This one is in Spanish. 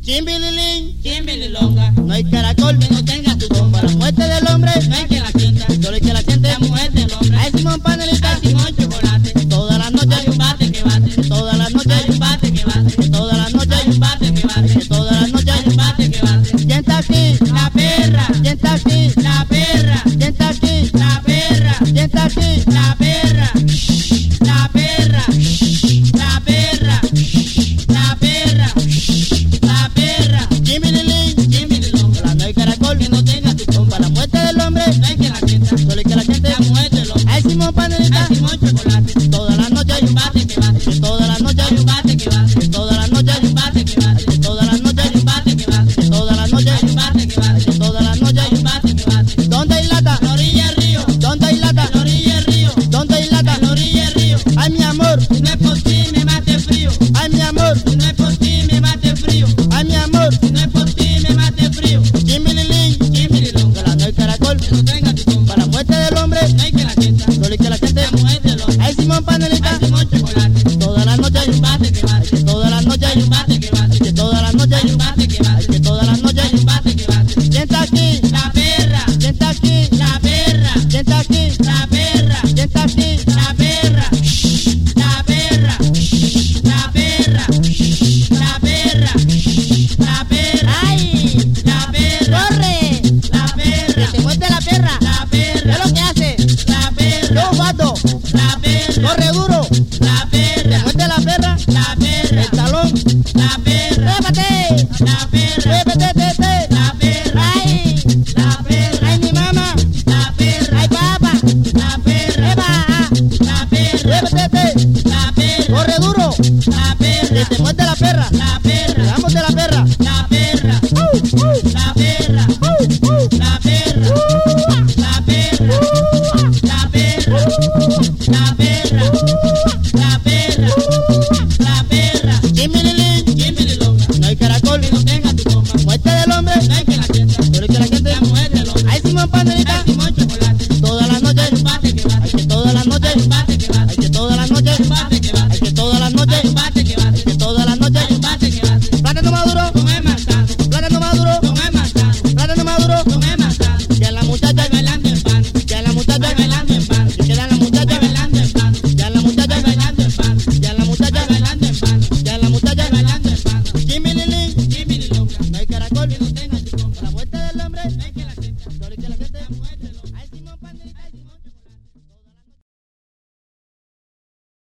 Chimbililín, chimbililonga, no hay caracol que no tenga tu bomba. para la muerte del hombre, No hay que la sienta, solo hay que la siente. la mujer del hombre. Ay, Simón Panelita, Hay Simón Chocolate, todas las noches, hay un bate que bate, todas las hay noches, un bate que bate, todas las noches, hay un bate que bate, todas las noches. hay un bate que bate. ¿Quién está aquí? La perra, ¿Quién está aquí? la perra, ¿Quién está aquí? la perra, ¿Quién está aquí? la perra, la perra, la perra, la perra, la perra. Chimbililín, Chimbililonga, para no hay caracol que no tenga tu bomba. para la muerte del hombre, No hay que la sienta, solo hay que la siente. la mujer del hombre. Ay, Simón Panelita, Hay Simón Chocolate, todas las noches, hay un bate que bate, todas las noches, hay un bate que bate, todas las noches, hay un bate que bate, todas las noches, hay un bate que bate, todas las noches, hay un bate que bate, todas las noches. hay un bate que bate. ¿Dónde hay lata? En la orilla del río, ¿Dónde hay en lata? la orilla del río, ¿Dónde hay lata? en la orilla del río. Ay, mi amor, Si no es por ti me mate frío, ay, mi amor, si no es por ti me mate frío, ay, mi amor. si no es por ti me mate frío. Chimbililín, Chimbililonga, para no hay caracol que no tenga tu bomba. para la muerte del hombre, No hay que la sienta, solo hay que la siente. la mujer del hombre. Ay, Simón Panelita, Hay Simón Chocolate, todas las noches, hay un bate que bate, todas las noches, hay un bate que bate, todas las noches, hay un bate que bate, todas las noches. hay un bate que bate. ¿Quién está aquí? La perra, ¿Quién está aquí? la perra, ¿Quién está aquí? la perra, ¿Quién está aquí? la perra, la perra, la perra, la perra, la perra, ¡Ay! la perra, ¡Corre! la perra, ¡Se muerde la perra! la ¿Qué es perra, lo que hace? la perra, ¡Yo, vato! la perra, ¡Corre duro! la ¿Se perra, muerde la perra? la perra, ¡El talón! la perra, ¡Trépate! la perra.